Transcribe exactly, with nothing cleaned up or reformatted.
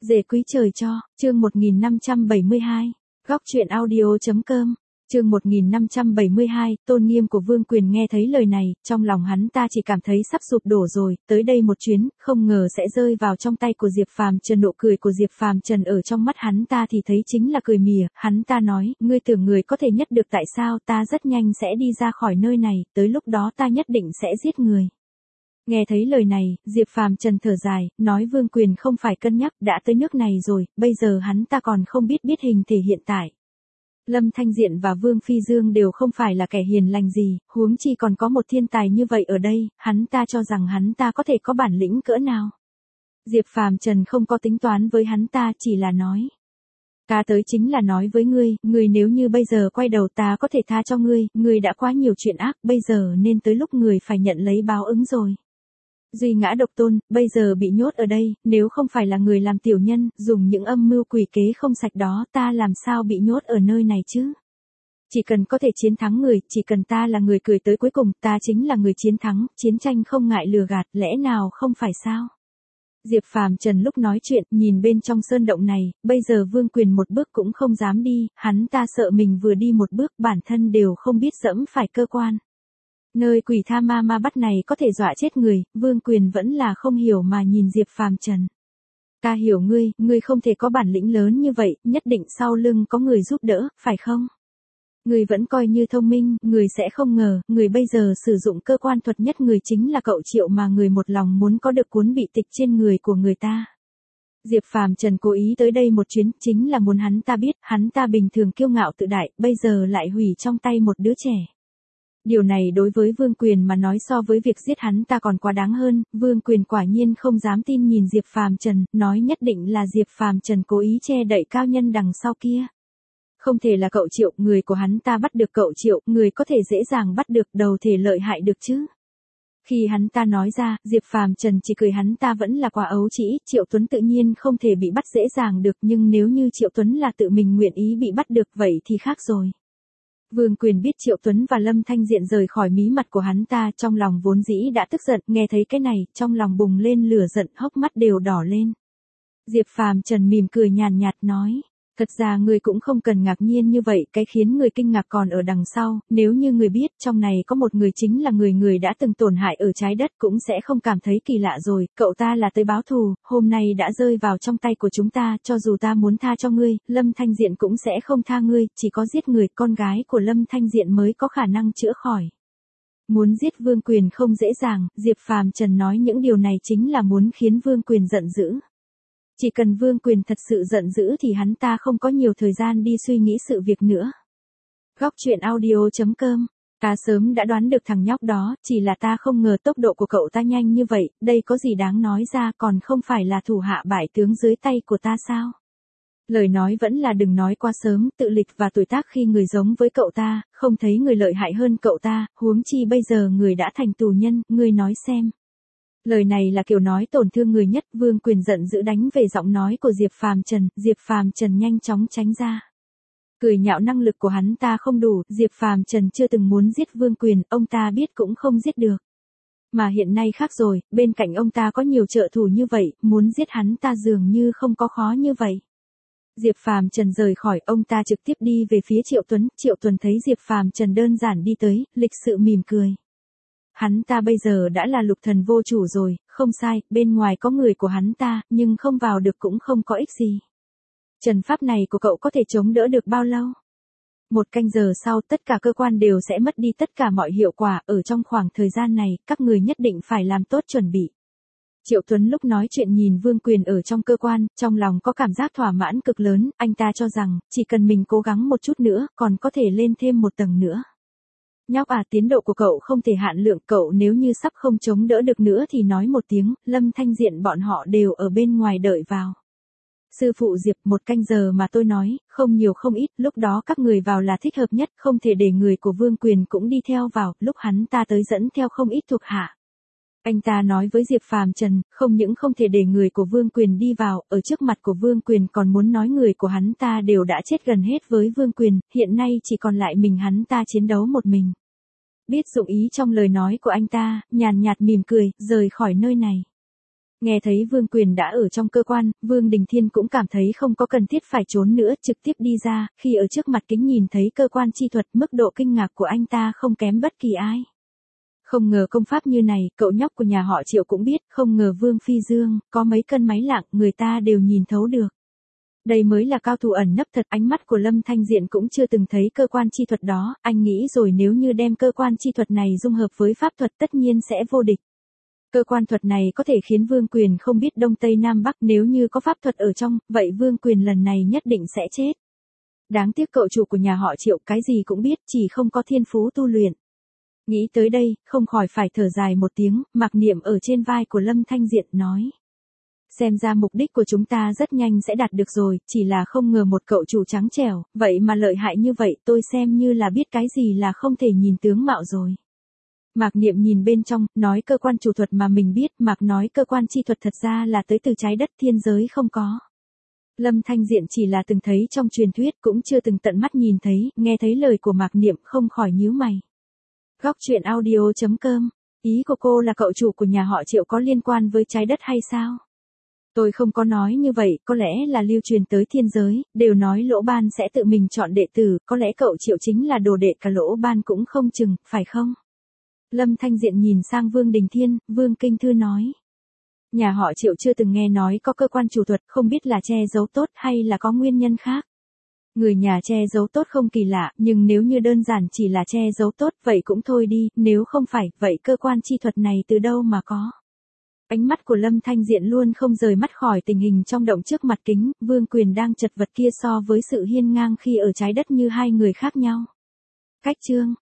Dề quý trời cho, chương một nghìn năm trăm bảy mươi hai, góc truyện audio.com, chương một nghìn năm trăm bảy mươi hai, tôn nghiêm của Vương Quyền. Nghe thấy lời này, trong lòng hắn ta chỉ cảm thấy sắp sụp đổ rồi, tới đây một chuyến, không ngờ sẽ rơi vào trong tay của Diệp Phàm Trần. Nụ cười của Diệp Phàm Trần ở trong mắt hắn ta thì thấy chính là cười mỉa, hắn ta nói, ngươi tưởng người có thể nhất được tại sao, ta rất nhanh sẽ đi ra khỏi nơi này, tới lúc đó ta nhất định sẽ giết người. Nghe thấy lời này, Diệp Phàm Trần thở dài, nói Vương Quyền không phải cân nhắc, đã tới nước này rồi, bây giờ hắn ta còn không biết biết hình thể hiện tại. Lâm Thanh Diện và Vương Phi Dương đều không phải là kẻ hiền lành gì, huống chi còn có một thiên tài như vậy ở đây, hắn ta cho rằng hắn ta có thể có bản lĩnh cỡ nào. Diệp Phàm Trần không có tính toán với hắn ta, chỉ là nói. Ta tới chính là nói với ngươi, ngươi nếu như bây giờ quay đầu ta có thể tha cho ngươi, ngươi đã quá nhiều chuyện ác, bây giờ nên tới lúc người phải nhận lấy báo ứng rồi. Duy Ngã Độc Tôn, bây giờ bị nhốt ở đây, nếu không phải là người làm tiểu nhân, dùng những âm mưu quỷ kế không sạch đó, ta làm sao bị nhốt ở nơi này chứ? Chỉ cần có thể chiến thắng người, chỉ cần ta là người cười tới cuối cùng, ta chính là người chiến thắng, chiến tranh không ngại lừa gạt, lẽ nào không phải sao? Diệp Phàm Trần lúc nói chuyện, nhìn bên trong sơn động này, bây giờ Vương Quyền một bước cũng không dám đi, hắn ta sợ mình vừa đi một bước bản thân đều không biết dẫm phải cơ quan. Nơi quỷ tha ma ma bắt này có thể dọa chết người, Vương Quyền vẫn là không hiểu mà nhìn Diệp Phàm Trần. Ta hiểu ngươi, ngươi không thể có bản lĩnh lớn như vậy, nhất định sau lưng có người giúp đỡ, phải không? Ngươi vẫn coi như thông minh, người sẽ không ngờ, người bây giờ sử dụng cơ quan thuật nhất người chính là cậu Triệu mà người một lòng muốn có được cuốn bị tịch trên người của người ta. Diệp Phàm Trần cố ý tới đây một chuyến, chính là muốn hắn ta biết, hắn ta bình thường kiêu ngạo tự đại, bây giờ lại hủy trong tay một đứa trẻ. Điều này đối với Vương Quyền mà nói so với việc giết hắn ta còn quá đáng hơn, Vương Quyền quả nhiên không dám tin nhìn Diệp Phàm Trần, nói nhất định là Diệp Phàm Trần cố ý che đậy cao nhân đằng sau kia. Không thể là cậu Triệu, người của hắn ta bắt được cậu Triệu, người có thể dễ dàng bắt được, đầu thể lợi hại được chứ. Khi hắn ta nói ra, Diệp Phàm Trần chỉ cười, hắn ta vẫn là quả ấu trĩ, Triệu Tuấn tự nhiên không thể bị bắt dễ dàng được, nhưng nếu như Triệu Tuấn là tự mình nguyện ý bị bắt được vậy thì khác rồi. Vương Quyền biết Triệu Tuấn và Lâm Thanh Diện rời khỏi mí mặt của hắn ta, trong lòng vốn dĩ đã tức giận, nghe thấy cái này, trong lòng bùng lên lửa giận, hốc mắt đều đỏ lên. Diệp Phàm Trần mỉm cười nhàn nhạt nói, thật ra người cũng không cần ngạc nhiên như vậy, cái khiến người kinh ngạc còn ở đằng sau, nếu như người biết trong này có một người chính là người người đã từng tổn hại ở trái đất cũng sẽ không cảm thấy kỳ lạ rồi, cậu ta là tới báo thù, hôm nay đã rơi vào trong tay của chúng ta, cho dù ta muốn tha cho ngươi, Lâm Thanh Diện cũng sẽ không tha ngươi, chỉ có giết người, con gái của Lâm Thanh Diện mới có khả năng chữa khỏi. Muốn giết Vương Quyền không dễ dàng, Diệp Phàm Trần nói những điều này chính là muốn khiến Vương Quyền giận dữ. Chỉ cần Vương Quyền thật sự giận dữ thì hắn ta không có nhiều thời gian đi suy nghĩ sự việc nữa. Góc truyện audio.com, ta sớm đã đoán được thằng nhóc đó, chỉ là ta không ngờ tốc độ của cậu ta nhanh như vậy, đây có gì đáng nói ra, còn không phải là thủ hạ bại tướng dưới tay của ta sao? Lời nói vẫn là đừng nói quá sớm, tự lịch và tuổi tác khi người giống với cậu ta, không thấy người lợi hại hơn cậu ta, huống chi bây giờ người đã thành tù nhân, ngươi nói xem. Lời này là kiểu nói tổn thương người nhất, Vương Quyền giận dữ đánh về giọng nói của Diệp Phàm Trần, Diệp Phàm Trần nhanh chóng tránh ra. Cười nhạo năng lực của hắn ta không đủ, Diệp Phàm Trần chưa từng muốn giết Vương Quyền, ông ta biết cũng không giết được. Mà hiện nay khác rồi, bên cạnh ông ta có nhiều trợ thủ như vậy, muốn giết hắn ta dường như không có khó như vậy. Diệp Phàm Trần rời khỏi, ông ta trực tiếp đi về phía Triệu Tuấn, Triệu Tuấn thấy Diệp Phàm Trần đơn giản đi tới, lịch sự mỉm cười. Hắn ta bây giờ đã là lục thần vô chủ rồi, không sai, bên ngoài có người của hắn ta, nhưng không vào được cũng không có ích gì. Trần pháp này của cậu có thể chống đỡ được bao lâu? Một canh giờ sau tất cả cơ quan đều sẽ mất đi tất cả mọi hiệu quả, ở trong khoảng thời gian này, các người nhất định phải làm tốt chuẩn bị. Triệu Tuấn lúc nói chuyện nhìn Vương Quyền ở trong cơ quan, trong lòng có cảm giác thỏa mãn cực lớn, anh ta cho rằng, chỉ cần mình cố gắng một chút nữa, còn có thể lên thêm một tầng nữa. Nhóc à, tiến độ của cậu không thể hạn lượng, cậu nếu như sắp không chống đỡ được nữa thì nói một tiếng, Lâm Thanh Diện bọn họ đều ở bên ngoài đợi vào. Sư phụ Diệp, một canh giờ mà tôi nói, không nhiều không ít, lúc đó các người vào là thích hợp nhất, không thể để người của Vương Quyền cũng đi theo vào, lúc hắn ta tới dẫn theo không ít thuộc hạ. Anh ta nói với Diệp Phàm Trần, không những không thể để người của Vương Quyền đi vào, ở trước mặt của Vương Quyền còn muốn nói người của hắn ta đều đã chết gần hết với Vương Quyền, hiện nay chỉ còn lại mình hắn ta chiến đấu một mình. Biết dụng ý trong lời nói của anh ta, nhàn nhạt mỉm cười, rời khỏi nơi này. Nghe thấy Vương Quyền đã ở trong cơ quan, Vương Đình Thiên cũng cảm thấy không có cần thiết phải trốn nữa, trực tiếp đi ra, khi ở trước mặt kính nhìn thấy cơ quan chi thuật, mức độ kinh ngạc của anh ta không kém bất kỳ ai. Không ngờ công pháp như này, cậu nhóc của nhà họ Triệu cũng biết, không ngờ Vương Phi Dương, có mấy cân máy lạng, người ta đều nhìn thấu được. Đây mới là cao thủ ẩn nấp thật, ánh mắt của Lâm Thanh Diện cũng chưa từng thấy cơ quan chi thuật đó, anh nghĩ rồi nếu như đem cơ quan chi thuật này dung hợp với pháp thuật tất nhiên sẽ vô địch. Cơ quan thuật này có thể khiến Vương Quyền không biết Đông Tây Nam Bắc, nếu như có pháp thuật ở trong, vậy Vương Quyền lần này nhất định sẽ chết. Đáng tiếc cậu chủ của nhà họ Triệu cái gì cũng biết, chỉ không có thiên phú tu luyện. Nghĩ tới đây, không khỏi phải thở dài một tiếng, mặc niệm ở trên vai của Lâm Thanh Diện nói. Xem ra mục đích của chúng ta rất nhanh sẽ đạt được rồi, chỉ là không ngờ một cậu chủ trắng trẻo, vậy mà lợi hại như vậy, tôi xem như là biết cái gì là không thể nhìn tướng mạo rồi. Mạc Niệm nhìn bên trong, nói cơ quan chủ thuật mà mình biết, Mạc nói cơ quan chi thuật thật ra là tới từ trái đất thiên giới không có. Lâm Thanh Diện chỉ là từng thấy trong truyền thuyết, cũng chưa từng tận mắt nhìn thấy, nghe thấy lời của Mạc Niệm không khỏi nhíu mày. Góc truyện audio chấm com, ý của cô là cậu chủ của nhà họ Triệu có liên quan với trái đất hay sao? Tôi không có nói như vậy, có lẽ là lưu truyền tới thiên giới, đều nói Lỗ Ban sẽ tự mình chọn đệ tử, có lẽ cậu Triệu chính là đồ đệ cả Lỗ Ban cũng không chừng, phải không? Lâm Thanh Diện nhìn sang Vương Đình Thiên, Vương Kinh Thư nói. Nhà họ Triệu chưa từng nghe nói có cơ quan chủ thuật, không biết là che giấu tốt hay là có nguyên nhân khác. Người nhà che giấu tốt không kỳ lạ, nhưng nếu như đơn giản chỉ là che giấu tốt, vậy cũng thôi đi, nếu không phải, vậy cơ quan chi thuật này từ đâu mà có. Ánh mắt của Lâm Thanh Diện luôn không rời mắt khỏi tình hình trong động trước mặt kính, Vương Quyền đang chật vật kia so với sự hiên ngang khi ở trái đất như hai người khác nhau. Cách chương